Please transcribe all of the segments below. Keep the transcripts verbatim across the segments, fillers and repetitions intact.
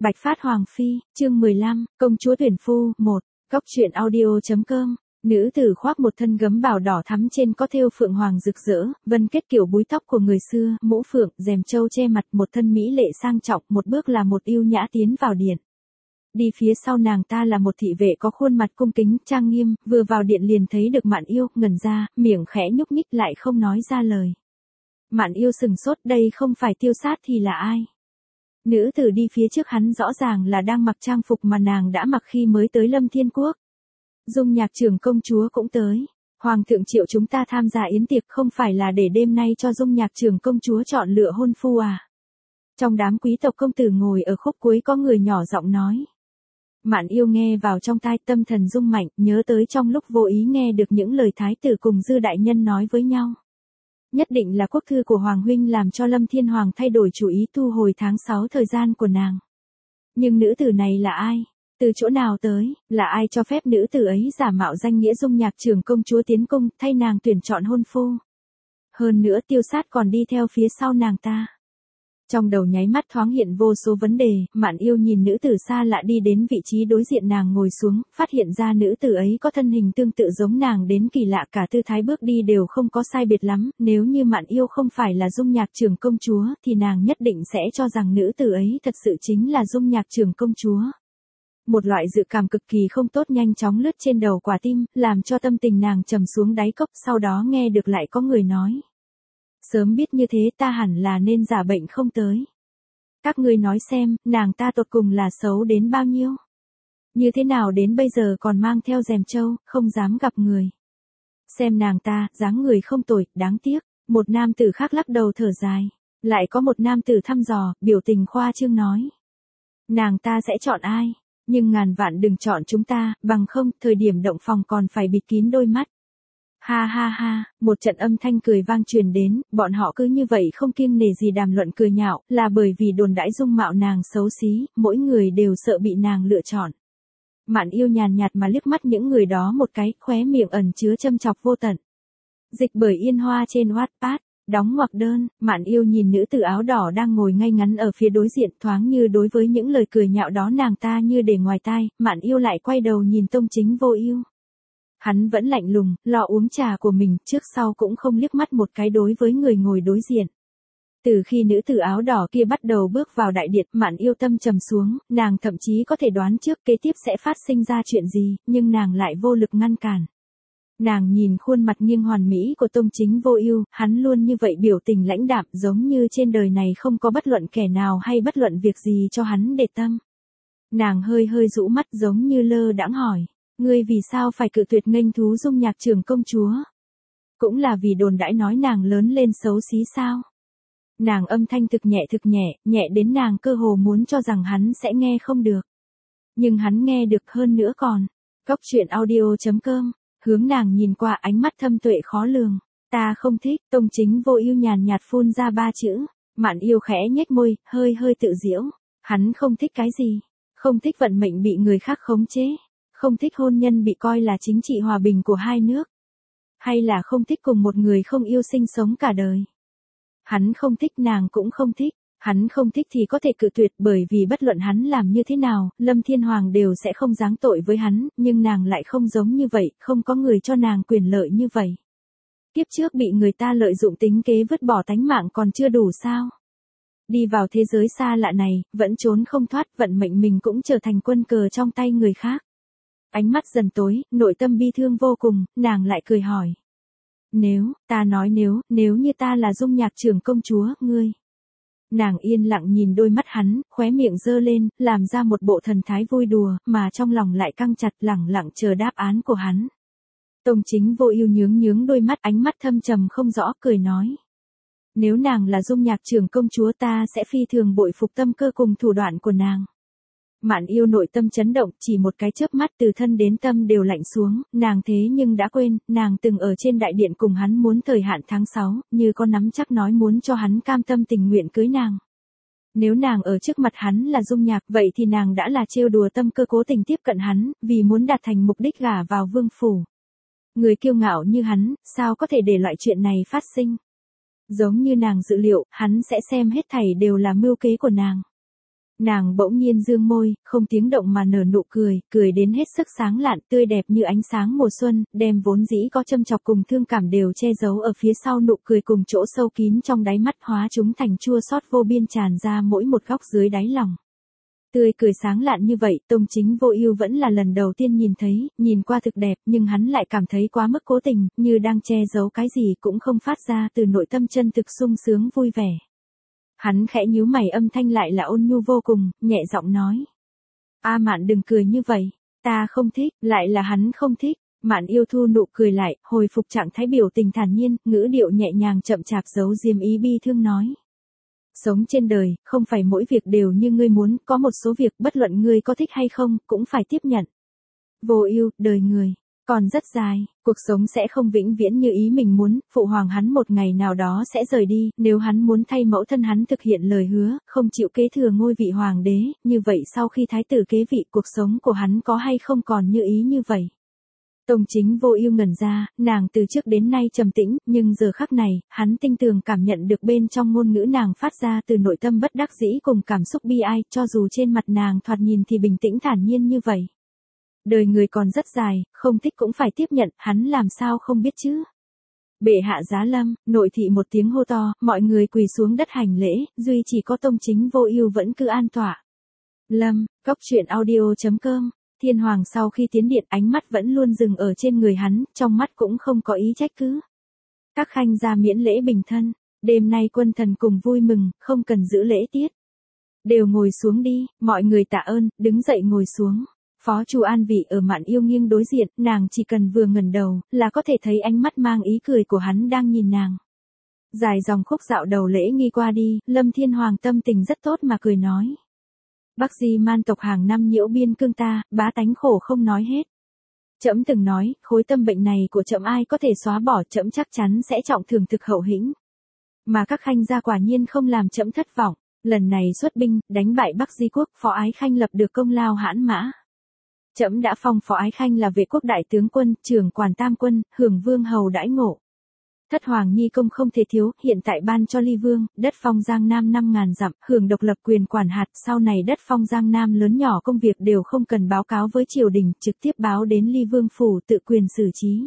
Bạch Phát Hoàng Phi, chương mười lăm, Công chúa tuyển phu, một, Góc truyện audio.com. Nữ tử khoác một thân gấm bào đỏ thắm trên có thêu phượng hoàng rực rỡ, vân kết kiểu búi tóc của người xưa, mũ phượng, rèm châu che mặt, một thân mỹ lệ sang trọng, một bước là một yêu nhã tiến vào điện. Đi phía sau nàng ta là một thị vệ có khuôn mặt cung kính, trang nghiêm, vừa vào điện liền thấy được Mạn Yêu, ngẩn ra, miệng khẽ nhúc nhích lại không nói ra lời. Mạn Yêu sừng sốt, đây không phải Tiêu Sát thì là ai? Nữ tử đi phía trước hắn rõ ràng là đang mặc trang phục mà nàng đã mặc khi mới tới Lâm Thiên Quốc. Dung Nhạc Trưởng công chúa cũng tới. Hoàng thượng triệu chúng ta tham gia yến tiệc không phải là để đêm nay cho Dung Nhạc Trưởng công chúa chọn lựa hôn phu à? Trong đám quý tộc công tử ngồi ở khúc cuối có người nhỏ giọng nói. Mạn Yêu nghe vào trong tai, tâm thần rung mạnh, nhớ tới trong lúc vô ý nghe được những lời thái tử cùng Dư đại nhân nói với nhau. Nhất định là quốc thư của Hoàng huynh làm cho Lâm Thiên Hoàng thay đổi chủ ý thu hồi tháng sáu thời gian của nàng. Nhưng nữ tử này là ai? Từ chỗ nào tới? Là ai cho phép nữ tử ấy giả mạo danh nghĩa Dung Nhạc Trưởng công chúa tiến cung thay nàng tuyển chọn hôn phu? Hơn nữa Tiêu Sát còn đi theo phía sau nàng ta. Trong đầu nháy mắt thoáng hiện vô số vấn đề, Mạn Yêu nhìn nữ tử xa lạ đi đến vị trí đối diện nàng ngồi xuống, phát hiện ra nữ tử ấy có thân hình tương tự giống nàng đến kỳ lạ, cả tư thái bước đi đều không có sai biệt lắm, nếu như Mạn Yêu không phải là Dung Nhạc Trưởng công chúa thì nàng nhất định sẽ cho rằng nữ tử ấy thật sự chính là Dung Nhạc Trưởng công chúa. Một loại dự cảm cực kỳ không tốt nhanh chóng lướt trên đầu quả tim, làm cho tâm tình nàng trầm xuống đáy cốc, sau đó nghe được lại có người nói. Sớm biết như thế ta hẳn là nên giả bệnh không tới. Các ngươi nói xem, nàng ta tột cùng là xấu đến bao nhiêu? Như thế nào đến bây giờ còn mang theo rèm châu, không dám gặp người. Xem nàng ta, dáng người không tồi, đáng tiếc. Một nam tử khác lắc đầu thở dài. Lại có một nam tử thăm dò, biểu tình khoa trương nói. Nàng ta sẽ chọn ai? Nhưng ngàn vạn đừng chọn chúng ta, bằng không, thời điểm động phòng còn phải bịt kín đôi mắt. Ha ha ha, một trận âm thanh cười vang truyền đến, bọn họ cứ như vậy không kiêng nể gì đàm luận cười nhạo, là bởi vì đồn đãi dung mạo nàng xấu xí, mỗi người đều sợ bị nàng lựa chọn. Mạn Yêu nhàn nhạt mà liếc mắt những người đó một cái, khóe miệng ẩn chứa châm chọc vô tận. Dịch bởi Yên Hoa trên Wattpad, đóng ngoặc đơn, Mạn Yêu nhìn nữ tử áo đỏ đang ngồi ngay ngắn ở phía đối diện, thoáng như đối với những lời cười nhạo đó nàng ta như để ngoài tai, Mạn Yêu lại quay đầu nhìn Tông Chính Vô Ưu. Hắn vẫn lạnh lùng, lo uống trà của mình, trước sau cũng không liếc mắt một cái đối với người ngồi đối diện. Từ khi nữ tử áo đỏ kia bắt đầu bước vào đại điện, Mạn Yêu tâm trầm xuống, nàng thậm chí có thể đoán trước kế tiếp sẽ phát sinh ra chuyện gì, nhưng nàng lại vô lực ngăn cản. Nàng nhìn khuôn mặt nghiêng hoàn mỹ của Tông Chính Vô Ưu, hắn luôn như vậy biểu tình lãnh đạm, giống như trên đời này không có bất luận kẻ nào hay bất luận việc gì cho hắn để tâm. Nàng hơi hơi rũ mắt giống như lơ đãng hỏi. Ngươi vì sao phải cự tuyệt nghênh thú Dung Nhạc Trưởng công chúa? Cũng là vì đồn đãi nói nàng lớn lên xấu xí sao? Nàng âm thanh thực nhẹ thực nhẹ, nhẹ đến nàng cơ hồ muốn cho rằng hắn sẽ nghe không được. Nhưng hắn nghe được hơn nữa còn. Góc truyện audio.com, hướng nàng nhìn qua ánh mắt thâm tuệ khó lường. Ta không thích, Tông Chính Vô Ưu nhàn nhạt phun ra ba chữ. Mạn Yêu khẽ nhếch môi, hơi hơi tự giễu. Hắn không thích cái gì? Không thích vận mệnh bị người khác khống chế. Không thích hôn nhân bị coi là chính trị hòa bình của hai nước. Hay là không thích cùng một người không yêu sinh sống cả đời. Hắn không thích, nàng cũng không thích. Hắn không thích thì có thể cự tuyệt, bởi vì bất luận hắn làm như thế nào, Lâm Thiên Hoàng đều sẽ không giáng tội với hắn, nhưng nàng lại không giống như vậy, không có người cho nàng quyền lợi như vậy. Kiếp trước bị người ta lợi dụng tính kế vứt bỏ tánh mạng còn chưa đủ sao? Đi vào thế giới xa lạ này, vẫn trốn không thoát, vận mệnh mình cũng trở thành quân cờ trong tay người khác. Ánh mắt dần tối, nội tâm bi thương vô cùng, nàng lại cười hỏi. Nếu, ta nói nếu, nếu như ta là Dung Nhạc Trưởng công chúa, ngươi. Nàng yên lặng nhìn đôi mắt hắn, khóe miệng giơ lên, làm ra một bộ thần thái vui đùa, mà trong lòng lại căng chặt lẳng lặng chờ đáp án của hắn. Tông Chính Vô Ưu nhướng nhướng đôi mắt, ánh mắt thâm trầm không rõ, cười nói. Nếu nàng là Dung Nhạc Trưởng công chúa ta sẽ phi thường bội phục tâm cơ cùng thủ đoạn của nàng. Mạn Yêu nội tâm chấn động, chỉ một cái chớp mắt từ thân đến tâm đều lạnh xuống, nàng thế nhưng đã quên, nàng từng ở trên đại điện cùng hắn muốn thời hạn tháng sáu, như có nắm chắc nói muốn cho hắn cam tâm tình nguyện cưới nàng. Nếu nàng ở trước mặt hắn là Dung Nhạc, vậy thì nàng đã là trêu đùa tâm cơ cố tình tiếp cận hắn, vì muốn đạt thành mục đích gả vào vương phủ. Người kiêu ngạo như hắn, sao có thể để loại chuyện này phát sinh? Giống như nàng dự liệu, hắn sẽ xem hết thảy đều là mưu kế của nàng. Nàng bỗng nhiên dương môi, không tiếng động mà nở nụ cười, cười đến hết sức sáng lạn tươi đẹp như ánh sáng mùa xuân, đem vốn dĩ có châm chọc cùng thương cảm đều che giấu ở phía sau nụ cười cùng chỗ sâu kín trong đáy mắt hóa chúng thành chua xót vô biên tràn ra mỗi một góc dưới đáy lòng. Tươi cười sáng lạn như vậy, Tông Chính Vô Ưu vẫn là lần đầu tiên nhìn thấy, nhìn qua thực đẹp, nhưng hắn lại cảm thấy quá mức cố tình, như đang che giấu cái gì cũng không phát ra từ nội tâm chân thực sung sướng vui vẻ. Hắn khẽ nhíu mày, âm thanh lại là ôn nhu vô cùng, nhẹ giọng nói: "A Mạn đừng cười như vậy, ta không thích." Lại là hắn không thích. Mạn Yêu thu nụ cười lại, hồi phục trạng thái biểu tình thản nhiên, ngữ điệu nhẹ nhàng chậm chạp giấu diêm ý bi thương nói: "Sống trên đời, không phải mỗi việc đều như ngươi muốn, có một số việc bất luận ngươi có thích hay không, cũng phải tiếp nhận. Vô Ưu, đời người còn rất dài, cuộc sống sẽ không vĩnh viễn như ý mình muốn, phụ hoàng hắn một ngày nào đó sẽ rời đi, nếu hắn muốn thay mẫu thân hắn thực hiện lời hứa, không chịu kế thừa ngôi vị hoàng đế, như vậy sau khi thái tử kế vị, cuộc sống của hắn có hay không còn như ý như vậy?" Tông Chính Vô Ưu ngẩn ra, nàng từ trước đến nay trầm tĩnh, nhưng giờ khắc này, hắn tinh tường cảm nhận được bên trong ngôn ngữ nàng phát ra từ nội tâm bất đắc dĩ cùng cảm xúc bi ai, cho dù trên mặt nàng thoạt nhìn thì bình tĩnh thản nhiên như vậy. Đời người còn rất dài, không thích cũng phải tiếp nhận, hắn làm sao không biết chứ. Bệ hạ giá lâm, nội thị một tiếng hô to, mọi người quỳ xuống đất hành lễ, duy chỉ có Tông Chính Vô Ưu vẫn cứ an tọa. Lâm, Góc Truyện Audio chấm com. Thiên Hoàng sau khi tiến điện ánh mắt vẫn luôn dừng ở trên người hắn, trong mắt cũng không có ý trách cứ. Các khanh gia miễn lễ bình thân, đêm nay quân thần cùng vui mừng, không cần giữ lễ tiết. Đều ngồi xuống đi, mọi người tạ ơn, đứng dậy ngồi xuống. Phó Chu An Vị ở Mạn Yêu nghiêng đối diện, nàng chỉ cần vừa ngẩng đầu, là có thể thấy ánh mắt mang ý cười của hắn đang nhìn nàng. Dài dòng khúc dạo đầu lễ nghi qua đi, Lâm Thiên Hoàng tâm tình rất tốt mà cười nói: "Bắc Di man tộc hàng năm nhiễu biên cương ta, bá tánh khổ không nói hết. Trẫm từng nói, khối tâm bệnh này của trẫm ai có thể xóa bỏ, trẫm chắc chắn sẽ trọng thưởng thực hậu hĩnh. Mà các khanh gia quả nhiên không làm trẫm thất vọng, lần này xuất binh, đánh bại Bắc Di quốc, Phó Ái Khanh lập được công lao hãn mã. Trẫm đã phong Phó Ái Khanh là vệ quốc đại tướng quân, trưởng quản tam quân, hưởng vương hầu đãi ngộ. Thất hoàng nhi công không thể thiếu, hiện tại ban cho Ly Vương, đất phong Giang Nam năm ngàn dặm, hưởng độc lập quyền quản hạt, sau này đất phong Giang Nam lớn nhỏ công việc đều không cần báo cáo với triều đình, trực tiếp báo đến Ly Vương phủ tự quyền xử trí.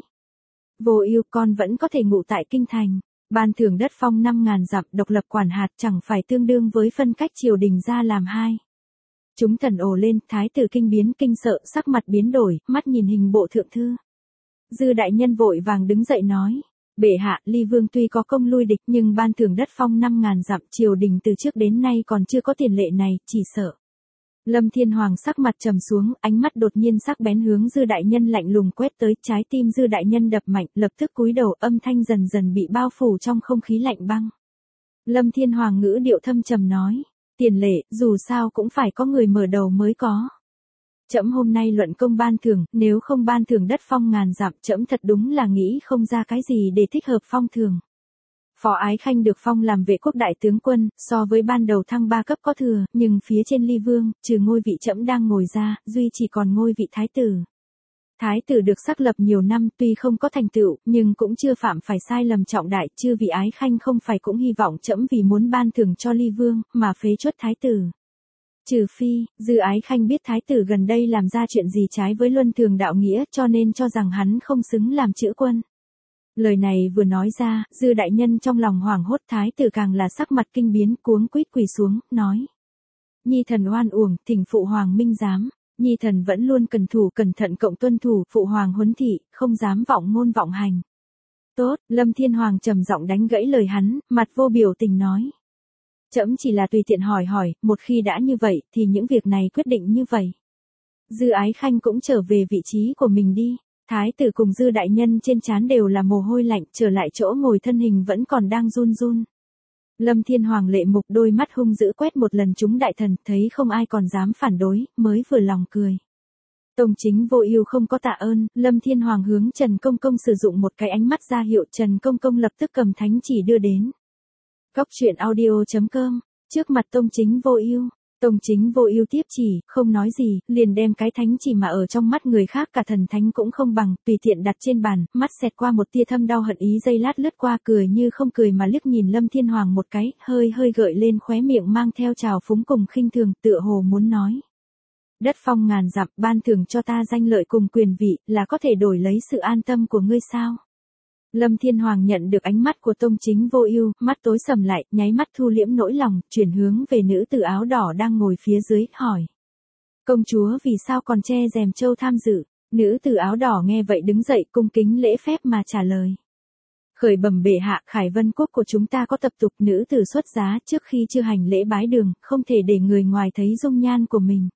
Vô Ưu, con vẫn có thể ngụ tại kinh thành, ban thưởng đất phong năm ngàn dặm, độc lập quản hạt chẳng phải tương đương với phân cách triều đình ra làm hai." Chúng thần ồ lên, thái tử kinh biến kinh sợ, sắc mặt biến đổi, mắt nhìn hình bộ thượng thư. Dư đại nhân vội vàng đứng dậy nói: "Bệ hạ, Ly Vương tuy có công lui địch nhưng ban thưởng đất phong năm ngàn dặm, triều đình từ trước đến nay còn chưa có tiền lệ này, chỉ sợ." Lâm Thiên Hoàng sắc mặt trầm xuống, ánh mắt đột nhiên sắc bén hướng Dư đại nhân lạnh lùng quét tới, trái tim Dư đại nhân đập mạnh, lập tức cúi đầu, âm thanh dần dần bị bao phủ trong không khí lạnh băng. Lâm Thiên Hoàng ngữ điệu thâm trầm nói: "Tiền lệ, dù sao cũng phải có người mở đầu mới có. Trẫm hôm nay luận công ban thưởng, nếu không ban thưởng đất phong ngàn dặm, trẫm thật đúng là nghĩ không ra cái gì để thích hợp phong thưởng." Phó Ái Khanh được phong làm vệ quốc đại tướng quân, so với ban đầu thăng ba cấp có thừa, nhưng phía trên Ly Vương, trừ ngôi vị trẫm đang ngồi ra, duy chỉ còn ngôi vị thái tử. Thái tử được xác lập nhiều năm, tuy không có thành tựu, nhưng cũng chưa phạm phải sai lầm trọng đại, chư vị Ái Khanh không phải cũng hy vọng trẫm vì muốn ban thưởng cho Ly Vương, mà phế truất thái tử. Trừ phi, Dư Ái Khanh biết thái tử gần đây làm ra chuyện gì trái với luân thường đạo nghĩa, cho nên cho rằng hắn không xứng làm chữ quân. Lời này vừa nói ra, Dư đại nhân trong lòng hoảng hốt, thái tử càng là sắc mặt kinh biến, cuống quýt quỳ xuống, nói: "Nhi thần oan uổng, thỉnh phụ hoàng minh giám. Nhi thần vẫn luôn cẩn thủ cẩn thận cộng tuân thủ, phụ hoàng huấn thị, không dám vọng ngôn vọng hành." "Tốt." Lâm Thiên Hoàng trầm giọng đánh gãy lời hắn, mặt vô biểu tình nói: "Trẫm chỉ là tùy tiện hỏi hỏi, một khi đã như vậy, thì những việc này quyết định như vậy. Dư Ái Khanh cũng trở về vị trí của mình đi." Thái tử cùng Dư đại nhân trên trán đều là mồ hôi lạnh, trở lại chỗ ngồi thân hình vẫn còn đang run run. Lâm Thiên Hoàng lệ mục, đôi mắt hung dữ quét một lần chúng đại thần, thấy không ai còn dám phản đối, mới vừa lòng cười. Tông Chính Vô Ưu không có tạ ơn, Lâm Thiên Hoàng hướng Trần Công Công sử dụng một cái ánh mắt ra hiệu, Trần Công Công lập tức cầm thánh chỉ đưa đến. Góc Truyện Audio chấm com. Trước mặt Tông Chính Vô Ưu, Tông Chính Vô Ưu tiếp chỉ, không nói gì, liền đem cái thánh chỉ mà ở trong mắt người khác cả thần thánh cũng không bằng, tùy tiện đặt trên bàn, mắt xẹt qua một tia thâm đau hận ý giây lát lướt qua, cười như không cười mà liếc nhìn Lâm Thiên Hoàng một cái, hơi hơi gợi lên khóe miệng mang theo trào phúng cùng khinh thường, tựa hồ muốn nói: "Đất phong ngàn dặm, ban thưởng cho ta danh lợi cùng quyền vị, là có thể đổi lấy sự an tâm của ngươi sao?" Lâm Thiên Hoàng nhận được ánh mắt của Tông Chính Vô Ưu, mắt tối sầm lại, nháy mắt thu liễm nỗi lòng, chuyển hướng về nữ tử áo đỏ đang ngồi phía dưới, hỏi: "Công chúa vì sao còn che rèm trâu tham dự?" Nữ tử áo đỏ nghe vậy đứng dậy, cung kính lễ phép mà trả lời: "Khởi bẩm bệ hạ, Khải Vân quốc của chúng ta có tập tục nữ tử xuất giá trước khi chưa hành lễ bái đường, không thể để người ngoài thấy dung nhan của mình."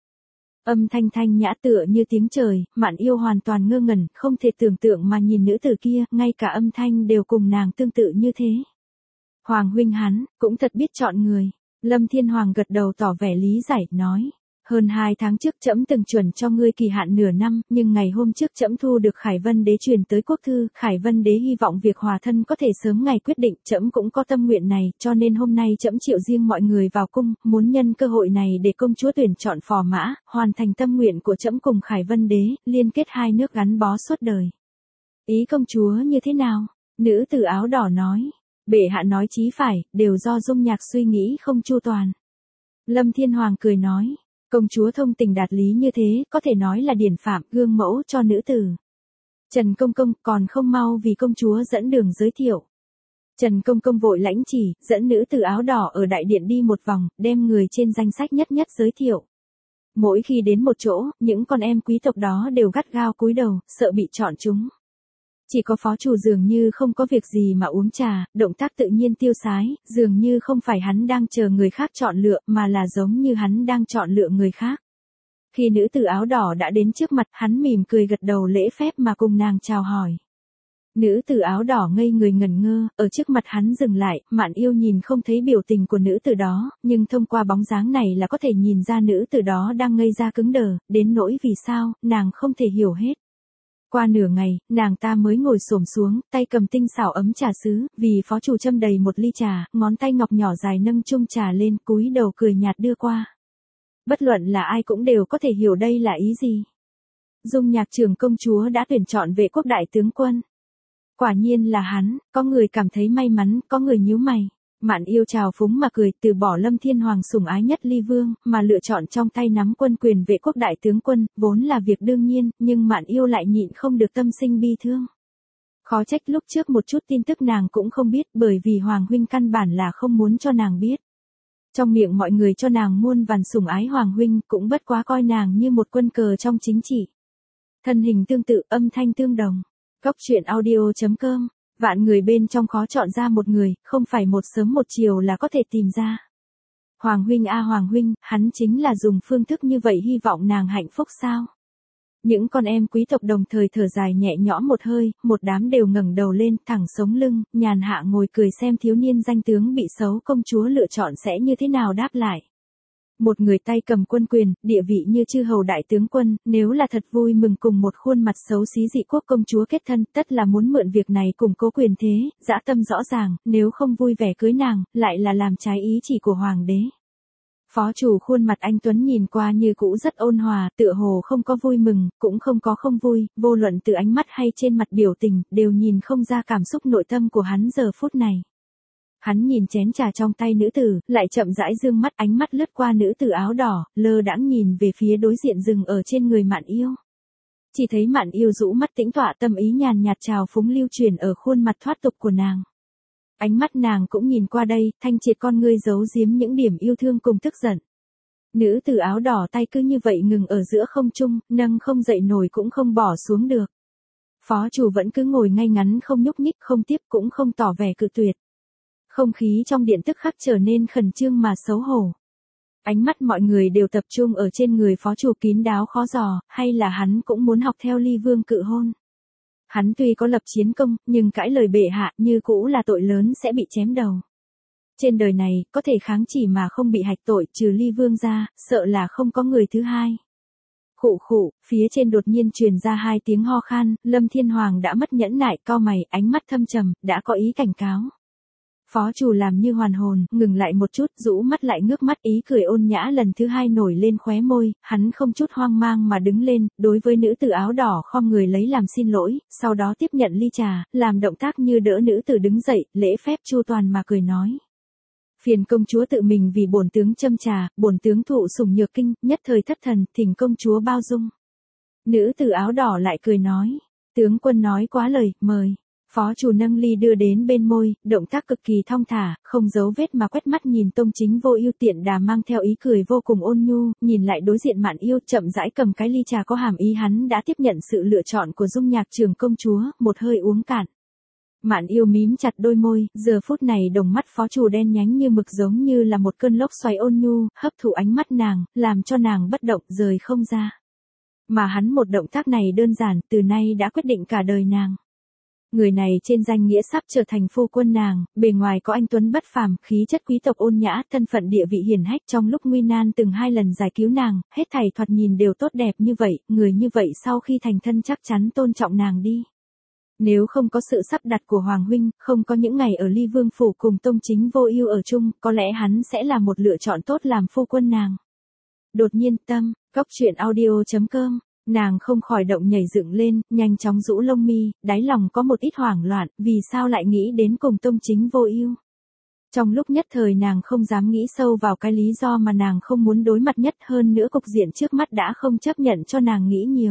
Âm thanh thanh nhã tựa như tiếng trời, Mạn Yêu hoàn toàn ngơ ngẩn, không thể tưởng tượng mà nhìn nữ tử kia, ngay cả âm thanh đều cùng nàng tương tự như thế. "Hoàng huynh hắn, cũng thật biết chọn người." Lâm Thiên Hoàng gật đầu tỏ vẻ lý giải, nói: "Hơn hai tháng trước trẫm từng chuẩn cho ngươi kỳ hạn nửa năm, nhưng ngày hôm trước trẫm thu được Khải Vân đế truyền tới quốc thư, Khải Vân đế hy vọng việc hòa thân có thể sớm ngày quyết định, trẫm cũng có tâm nguyện này, cho nên hôm nay trẫm triệu riêng mọi người vào cung, muốn nhân cơ hội này để công chúa tuyển chọn phò mã, hoàn thành tâm nguyện của trẫm cùng Khải Vân đế, liên kết hai nước gắn bó suốt đời." "Ý công chúa như thế nào?" Nữ tử áo đỏ nói: "Bệ hạ nói chí phải, đều do Dung Nhạc suy nghĩ không chu toàn." Lâm Thiên Hoàng cười nói: "Công chúa thông tình đạt lý như thế, có thể nói là điển phạm, gương mẫu cho nữ tử. Trần công công còn không mau vì công chúa dẫn đường giới thiệu." Trần công công vội lãnh chỉ, dẫn nữ tử áo đỏ ở đại điện đi một vòng, đem người trên danh sách nhất nhất giới thiệu. Mỗi khi đến một chỗ, những con em quý tộc đó đều gắt gao cúi đầu, sợ bị chọn chúng. Chỉ có phó chủ dường như không có việc gì mà uống trà, động tác tự nhiên tiêu sái, dường như không phải hắn đang chờ người khác chọn lựa, mà là giống như hắn đang chọn lựa người khác. Khi nữ tử áo đỏ đã đến trước mặt, hắn mỉm cười gật đầu lễ phép mà cùng nàng chào hỏi. Nữ tử áo đỏ ngây người ngẩn ngơ, ở trước mặt hắn dừng lại, Mạn Yêu nhìn không thấy biểu tình của nữ tử đó, nhưng thông qua bóng dáng này là có thể nhìn ra nữ tử đó đang ngây ra cứng đờ, đến nỗi vì sao, nàng không thể hiểu hết. Qua nửa ngày, nàng ta mới ngồi xổm xuống, tay cầm tinh xảo ấm trà sứ, vì phó chủ châm đầy một ly trà, ngón tay ngọc nhỏ dài nâng chung trà lên, cúi đầu cười nhạt đưa qua. Bất luận là ai cũng đều có thể hiểu đây là ý gì. Dung Nhạc trưởng công chúa đã tuyển chọn vệ quốc đại tướng quân. Quả nhiên là hắn, có người cảm thấy may mắn, có người nhíu mày. Mạn Yêu trào phúng mà cười, từ bỏ Lâm Thiên Hoàng sủng ái nhất ly vương, mà lựa chọn trong tay nắm quân quyền vệ quốc đại tướng quân, vốn là việc đương nhiên, nhưng Mạn Yêu lại nhịn không được tâm sinh bi thương. Khó trách lúc trước một chút tin tức nàng cũng không biết, bởi vì Hoàng huynh căn bản là không muốn cho nàng biết. Trong miệng mọi người cho nàng muôn vàn sủng ái Hoàng huynh, cũng bất quá coi nàng như một quân cờ trong chính trị. Thân hình tương tự, âm thanh tương đồng. Góc truyện audio chấm com. Vạn người bên trong khó chọn ra một người, không phải một sớm một chiều là có thể tìm ra. Hoàng huynh a Hoàng huynh, hắn chính là dùng phương thức như vậy hy vọng nàng hạnh phúc sao? Những con em quý tộc đồng thời thở dài nhẹ nhõm một hơi, một đám đều ngẩng đầu lên, thẳng sống lưng, nhàn hạ ngồi cười xem thiếu niên danh tướng bị xấu công chúa lựa chọn sẽ như thế nào đáp lại. Một người tay cầm quân quyền, địa vị như chư hầu đại tướng quân, nếu là thật vui mừng cùng một khuôn mặt xấu xí dị quốc công chúa kết thân, tất là muốn mượn việc này củng cố quyền thế, dã tâm rõ ràng, nếu không vui vẻ cưới nàng, lại là làm trái ý chỉ của hoàng đế. Phó chủ khuôn mặt anh tuấn nhìn qua như cũ rất ôn hòa, tựa hồ không có vui mừng, cũng không có không vui, vô luận từ ánh mắt hay trên mặt biểu tình, đều nhìn không ra cảm xúc nội tâm của hắn giờ phút này. Hắn nhìn chén trà trong tay nữ tử, lại chậm rãi dương mắt, ánh mắt lướt qua nữ tử áo đỏ, lơ đãng nhìn về phía đối diện dừng ở trên người Mạn Yêu. Chỉ thấy Mạn Yêu rũ mắt tĩnh tọa, tâm ý nhàn nhạt trào phúng lưu truyền ở khuôn mặt thoát tục của nàng. Ánh mắt nàng cũng nhìn qua đây, thanh triệt con ngươi giấu giếm những điểm yêu thương cùng tức giận. Nữ tử áo đỏ tay cứ như vậy ngừng ở giữa không trung, nâng không dậy nổi cũng không bỏ xuống được. Phó chủ vẫn cứ ngồi ngay ngắn không nhúc nhích, không tiếp cũng không tỏ vẻ cự tuyệt. Không khí trong điện tức khắc trở nên khẩn trương mà xấu hổ. Ánh mắt mọi người đều tập trung ở trên người phó chủ kín đáo khó dò, hay là hắn cũng muốn học theo Ly Vương cự hôn. Hắn tuy có lập chiến công, nhưng cãi lời bệ hạ như cũ là tội lớn sẽ bị chém đầu. Trên đời này, có thể kháng chỉ mà không bị hạch tội trừ Ly Vương ra, sợ là không có người thứ hai. Khụ khụ, phía trên đột nhiên truyền ra hai tiếng ho khan, Lâm Thiên Hoàng đã mất nhẫn nại, cau mày, ánh mắt thâm trầm, đã có ý cảnh cáo. Phó chủ làm như hoàn hồn, ngừng lại một chút, rũ mắt lại ngước mắt, ý cười ôn nhã lần thứ hai nổi lên khóe môi, hắn không chút hoang mang mà đứng lên, đối với nữ tử áo đỏ khom người lấy làm xin lỗi, sau đó tiếp nhận ly trà, làm động tác như đỡ nữ tử đứng dậy, lễ phép chu toàn mà cười nói. Phiền công chúa tự mình vì bổn tướng châm trà, bổn tướng thụ sủng nhược kinh, nhất thời thất thần, thỉnh công chúa bao dung. Nữ tử áo đỏ lại cười nói, tướng quân nói quá lời, mời. Phó chủ nâng ly đưa đến bên môi, động tác cực kỳ thong thả, không giấu vết mà quét mắt nhìn Tông Chính Vô Ưu, tiện đà mang theo ý cười vô cùng ôn nhu, nhìn lại đối diện Mạn Yêu, chậm rãi cầm cái ly trà có hàm ý hắn đã tiếp nhận sự lựa chọn của Dung Nhạc Trường công chúa, một hơi uống cạn. Mạn Yêu mím chặt đôi môi, giờ phút này đồng mắt phó chủ đen nhánh như mực giống như là một cơn lốc xoáy ôn nhu, hấp thụ ánh mắt nàng, làm cho nàng bất động rời không ra. Mà hắn một động tác này đơn giản, từ nay đã quyết định cả đời nàng. Người này trên danh nghĩa sắp trở thành phu quân nàng, bề ngoài có anh tuấn bất phàm, khí chất quý tộc ôn nhã, thân phận địa vị hiển hách, trong lúc nguy nan từng hai lần giải cứu nàng, hết thảy thoạt nhìn đều tốt đẹp như vậy, người như vậy sau khi thành thân chắc chắn tôn trọng nàng đi. Nếu không có sự sắp đặt của Hoàng huynh, không có những ngày ở Ly Vương phủ cùng Tông Chính Vô Ưu ở chung, có lẽ hắn sẽ là một lựa chọn tốt làm phu quân nàng. Đột nhiên tâm, góc truyện audio chấm com. Nàng không khỏi động nhảy dựng lên, nhanh chóng rũ lông mi, đáy lòng có một ít hoảng loạn, vì sao lại nghĩ đến cùng Tông Chính Vô Ưu. Trong lúc nhất thời nàng không dám nghĩ sâu vào cái lý do mà nàng không muốn đối mặt nhất, hơn nữa cục diện trước mắt đã không chấp nhận cho nàng nghĩ nhiều.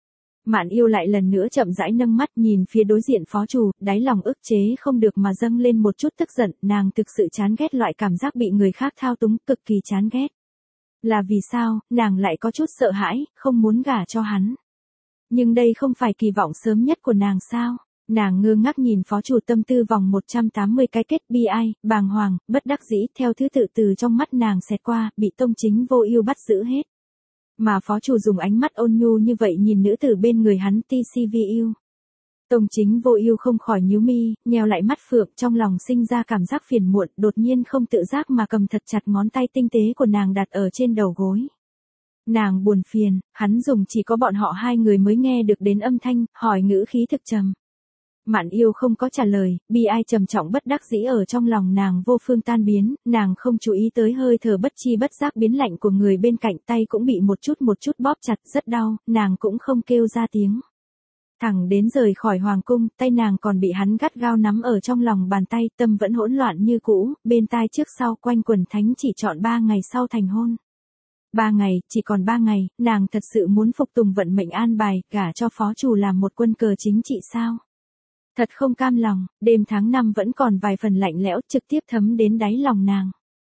Mạn Yêu lại lần nữa chậm rãi nâng mắt nhìn phía đối diện phó chủ, đáy lòng ức chế không được mà dâng lên một chút tức giận, nàng thực sự chán ghét loại cảm giác bị người khác thao túng, cực kỳ chán ghét. Là vì sao, nàng lại có chút sợ hãi, không muốn gả cho hắn. Nhưng đây không phải kỳ vọng sớm nhất của nàng sao? Nàng ngơ ngác nhìn phó chủ, tâm tư vòng một trăm tám mươi cái kết, bi ai, bàng hoàng, bất đắc dĩ, theo thứ tự từ trong mắt nàng xẹt qua, bị Tông Chính Vô Ưu bắt giữ hết. Mà phó chủ dùng ánh mắt ôn nhu như vậy nhìn nữ tử bên người hắn, tê xê vê u. Tông Chính Vô Ưu không khỏi nhíu mi, nheo lại mắt phượng, trong lòng sinh ra cảm giác phiền muộn, đột nhiên không tự giác mà cầm thật chặt ngón tay tinh tế của nàng đặt ở trên đầu gối. Nàng buồn phiền, hắn dùng chỉ có bọn họ hai người mới nghe được đến âm thanh, hỏi ngữ khí thực trầm. Mạn Yêu không có trả lời, bi ai trầm trọng bất đắc dĩ ở trong lòng nàng vô phương tan biến, nàng không chú ý tới hơi thở bất chi bất giác biến lạnh của người bên cạnh, tay cũng bị một chút một chút bóp chặt, rất đau, nàng cũng không kêu ra tiếng. Thẳng đến rời khỏi hoàng cung, tay nàng còn bị hắn gắt gao nắm ở trong lòng bàn tay, tâm vẫn hỗn loạn như cũ, bên tai trước sau quanh quẩn thánh chỉ chọn ba ngày sau thành hôn. Ba ngày, chỉ còn ba ngày, nàng thật sự muốn phục tùng vận mệnh an bài, gả cho phó chủ làm một quân cờ chính trị sao? Thật không cam lòng, đêm tháng năm vẫn còn vài phần lạnh lẽo, trực tiếp thấm đến đáy lòng nàng.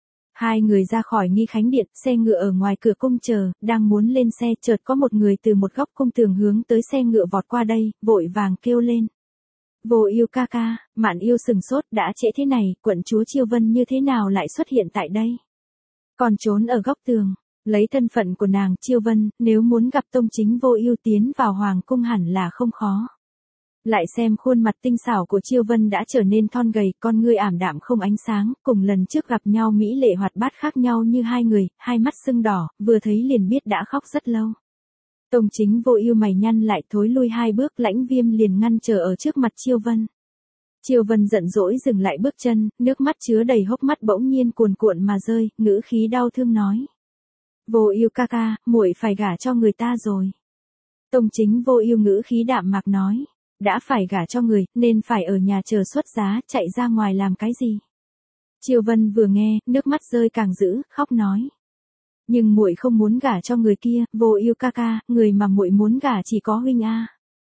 Hai người ra khỏi Nghi Khánh Điện, xe ngựa ở ngoài cửa cung chờ, đang muốn lên xe, chợt có một người từ một góc cung tường hướng tới xe ngựa vọt qua đây, vội vàng kêu lên. Vô Ưu ca ca. Mạn Yêu sừng sốt, đã trễ thế này, quận chúa Chiêu Vân như thế nào lại xuất hiện tại đây? Còn trốn ở góc tường, lấy thân phận của nàng, Chiêu Vân, nếu muốn gặp Tông Chính Vô Ưu tiến vào hoàng cung hẳn là không khó. Lại xem khuôn mặt tinh xảo của Chiêu Vân đã trở nên thon gầy, con ngươi ảm đạm không ánh sáng, cùng lần trước gặp nhau mỹ lệ hoạt bát khác nhau như hai người, hai mắt sưng đỏ, vừa thấy liền biết đã khóc rất lâu. Tông Chính Vô Ưu mày nhăn lại, thối lui hai bước, Lãnh Viêm liền ngăn trở ở trước mặt Chiêu Vân. Chiêu Vân giận dỗi dừng lại bước chân, nước mắt chứa đầy hốc mắt bỗng nhiên cuồn cuộn mà rơi, ngữ khí đau thương nói: "Vô Ưu ca ca, muội phải gả cho người ta rồi." Tông Chính Vô Ưu ngữ khí đạm mạc nói: "Đã phải gả cho người, nên phải ở nhà chờ xuất giá, chạy ra ngoài làm cái gì?" Chiêu Vân vừa nghe, nước mắt rơi càng dữ, khóc nói: "Nhưng muội không muốn gả cho người kia, Vô Ưu ca ca, người mà muội muốn gả chỉ có huynh a."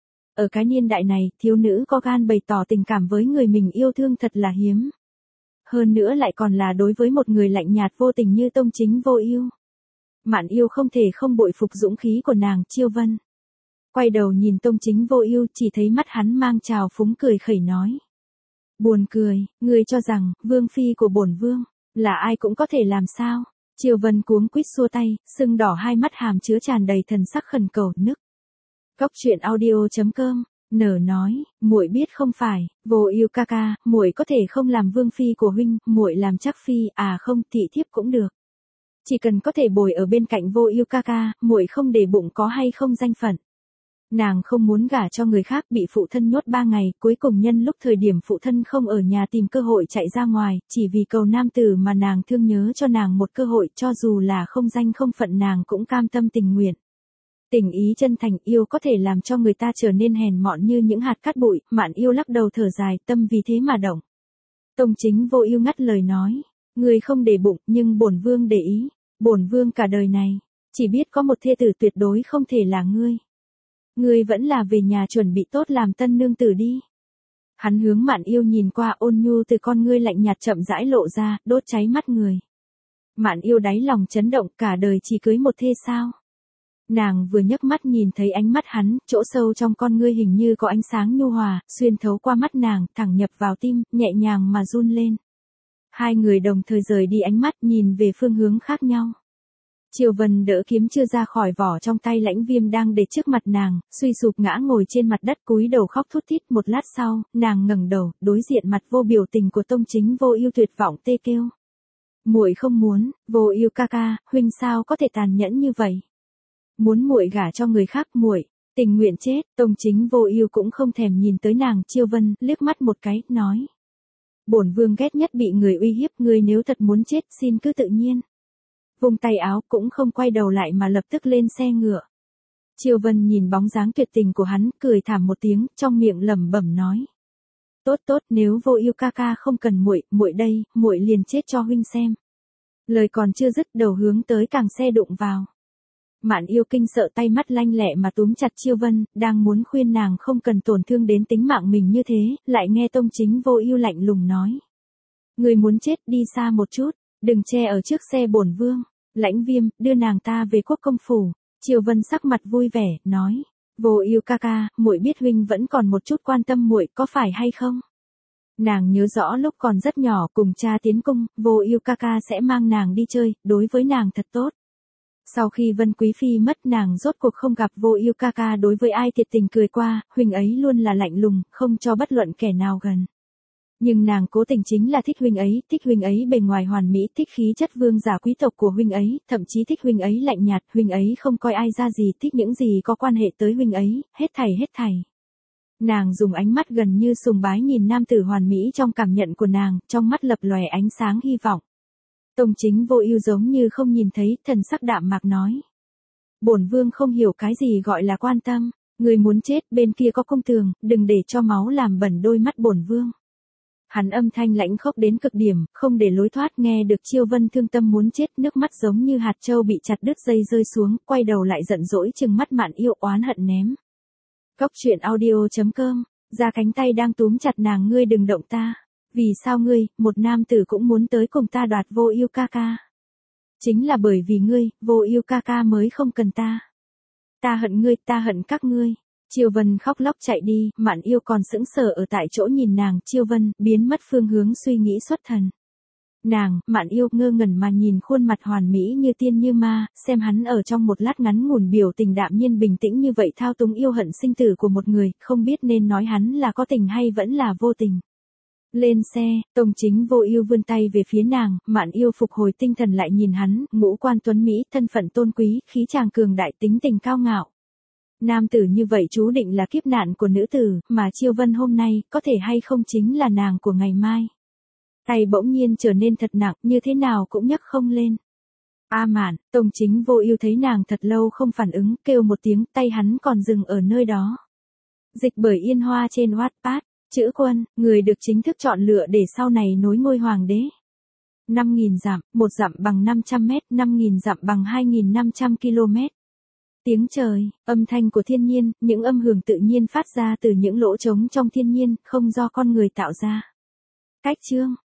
Ở cái niên đại này, thiếu nữ có gan bày tỏ tình cảm với người mình yêu thương thật là hiếm. Hơn nữa lại còn là đối với một người lạnh nhạt vô tình như Tông Chính Vô Ưu. Mạn Yêu không thể không bội phục dũng khí của nàng, Chiêu Vân. Quay đầu nhìn Tông Chính Vô Ưu, chỉ thấy mắt hắn mang trào phúng cười khẩy nói: "Buồn cười, ngươi cho rằng vương phi của bổn vương là ai cũng có thể làm sao?" Chiêu Vân cuống quýt xua tay, sưng đỏ hai mắt hàm chứa tràn đầy thần sắc khẩn cầu, nức. Góc truyện audio chấm com. Nở nói: "Muội biết không phải, Vô Ưu ca ca, muội có thể không làm vương phi của huynh, muội làm chắc phi, à không, thị thiếp cũng được. Chỉ cần có thể bồi ở bên cạnh Vô Ưu ca ca, muội không để bụng có hay không danh phận." Nàng không muốn gả cho người khác, bị phụ thân nhốt ba ngày, cuối cùng nhân lúc thời điểm phụ thân không ở nhà tìm cơ hội chạy ra ngoài, chỉ vì cầu nam tử mà nàng thương nhớ cho nàng một cơ hội, cho dù là không danh không phận nàng cũng cam tâm tình nguyện. Tình ý chân thành yêu có thể làm cho người ta trở nên hèn mọn như những hạt cát bụi, Mạn Yêu lắc đầu thở dài, tâm vì thế mà động. Tông Chính Vô Ưu ngắt lời nói, người không để bụng, nhưng bổn vương để ý, bổn vương cả đời này, chỉ biết có một thê tử tuyệt đối không thể là ngươi. Ngươi vẫn là về nhà chuẩn bị tốt làm tân nương tử đi. Hắn hướng Mạn Yêu nhìn qua, ôn nhu từ con ngươi lạnh nhạt chậm rãi lộ ra, đốt cháy mắt người. Mạn Yêu đáy lòng chấn động, cả đời chỉ cưới một thê sao? Nàng vừa nhấc mắt nhìn thấy ánh mắt hắn, chỗ sâu trong con ngươi hình như có ánh sáng nhu hòa, xuyên thấu qua mắt nàng, thẳng nhập vào tim, nhẹ nhàng mà run lên. Hai người đồng thời rời đi ánh mắt, nhìn về phương hướng khác nhau. Triều Vân đỡ kiếm chưa ra khỏi vỏ trong tay, Lãnh Viêm đang để trước mặt nàng, suy sụp ngã ngồi trên mặt đất cúi đầu khóc thút thít. Một lát sau, nàng ngẩng đầu, đối diện mặt vô biểu tình của Tông Chính Vô Ưu tuyệt vọng tê kêu. Muội không muốn, Vô Ưu ca ca, huynh sao có thể tàn nhẫn như vậy? Muốn muội gả cho người khác, muội tình nguyện chết. Tông Chính Vô Ưu cũng không thèm nhìn tới nàng. Triều Vân liếc mắt một cái, nói: Bổn vương ghét nhất bị người uy hiếp, ngươi nếu thật muốn chết, xin cứ tự nhiên. Vung tay áo, cũng không quay đầu lại mà lập tức lên xe ngựa. Triều Vân nhìn bóng dáng tuyệt tình của hắn, cười thảm một tiếng, trong miệng lẩm bẩm nói: Tốt tốt, nếu Vô Ưu ca ca không cần muội, muội đây, muội liền chết cho huynh xem. Lời còn chưa dứt, đầu hướng tới càng xe đụng vào. Mạn Yêu kinh sợ, tay mắt lanh lẹ mà túm chặt Triều Vân, đang muốn khuyên nàng không cần tổn thương đến tính mạng mình như thế, lại nghe Tông Chính Vô Ưu lạnh lùng nói: Ngươi muốn chết, đi xa một chút, đừng che ở trước xe bổn vương. Lãnh Viêm, đưa nàng ta về quốc công phủ. Triều Vân sắc mặt vui vẻ, nói: Vô Ưu ca ca, muội biết huynh vẫn còn một chút quan tâm muội, có phải hay không? Nàng nhớ rõ lúc còn rất nhỏ, cùng cha tiến cung, Vô Ưu ca ca sẽ mang nàng đi chơi, đối với nàng thật tốt. Sau khi Vân Quý phi mất, nàng rốt cuộc không gặp Vô Ưu ca ca đối với ai thiệt tình cười qua, huynh ấy luôn là lạnh lùng, không cho bất luận kẻ nào gần. Nhưng nàng cố tình chính là thích huynh ấy, thích huynh ấy bề ngoài hoàn mỹ, thích khí chất vương giả quý tộc của huynh ấy, thậm chí thích huynh ấy lạnh nhạt, huynh ấy không coi ai ra gì, thích những gì có quan hệ tới huynh ấy, hết thảy hết thảy. Nàng dùng ánh mắt gần như sùng bái nhìn nam tử hoàn mỹ trong cảm nhận của nàng, trong mắt lập lòe ánh sáng hy vọng. Tông Chính Vô Ưu giống như không nhìn thấy, thần sắc đạm mạc nói: Bổn vương không hiểu cái gì gọi là quan tâm, người muốn chết, bên kia có công tường, đừng để cho máu làm bẩn đôi mắt bổn vương. Hắn âm thanh lãnh khốc đến cực điểm, không để lối thoát, nghe được Triều Vân thương tâm muốn chết, nước mắt giống như hạt châu bị chặt đứt dây rơi xuống, quay đầu lại giận dỗi trừng mắt Mạn Yêu, oán hận ném. Góc truyện audio chấm com, ra cánh tay đang túm chặt nàng: Ngươi đừng động ta. Vì sao ngươi, một nam tử cũng muốn tới cùng ta đoạt Vô Ưu ca ca? Chính là bởi vì ngươi, Vô Ưu ca ca mới không cần ta. Ta hận ngươi, ta hận các ngươi. Triều Vân khóc lóc chạy đi, Mạn Yêu còn sững sờ ở tại chỗ nhìn nàng. Triều Vân biến mất phương hướng, suy nghĩ xuất thần. Nàng, Mạn Yêu ngơ ngẩn mà nhìn khuôn mặt hoàn mỹ như tiên như ma, xem hắn ở trong một lát ngắn ngủn biểu tình đạm nhiên bình tĩnh như vậy thao túng yêu hận sinh tử của một người, không biết nên nói hắn là có tình hay vẫn là vô tình. Lên xe, Tông Chính Vô Ưu vươn tay về phía nàng, Mạn Yêu phục hồi tinh thần lại nhìn hắn, ngũ quan tuấn mỹ, thân phận tôn quý, khí chàng cường đại, tính tình cao ngạo. Nam tử như vậy chú định là kiếp nạn của nữ tử, mà Triều Vân hôm nay, có thể hay không chính là nàng của ngày mai. Tay bỗng nhiên trở nên thật nặng, như thế nào cũng nhấc không lên. A Mạn, Tông Chính Vô Ưu thấy nàng thật lâu không phản ứng, kêu một tiếng, tay hắn còn dừng ở nơi đó. Dịch bởi Yên Hoa trên Wattpad. Chữ Quân, người được chính thức chọn lựa để sau này nối ngôi hoàng đế. năm nghìn dặm, một dặm bằng năm trăm mét, năm nghìn dặm bằng hai nghìn năm trăm ki lô mét. Tiếng trời, âm thanh của thiên nhiên, những âm hưởng tự nhiên phát ra từ những lỗ trống trong thiên nhiên, không do con người tạo ra. Cách chương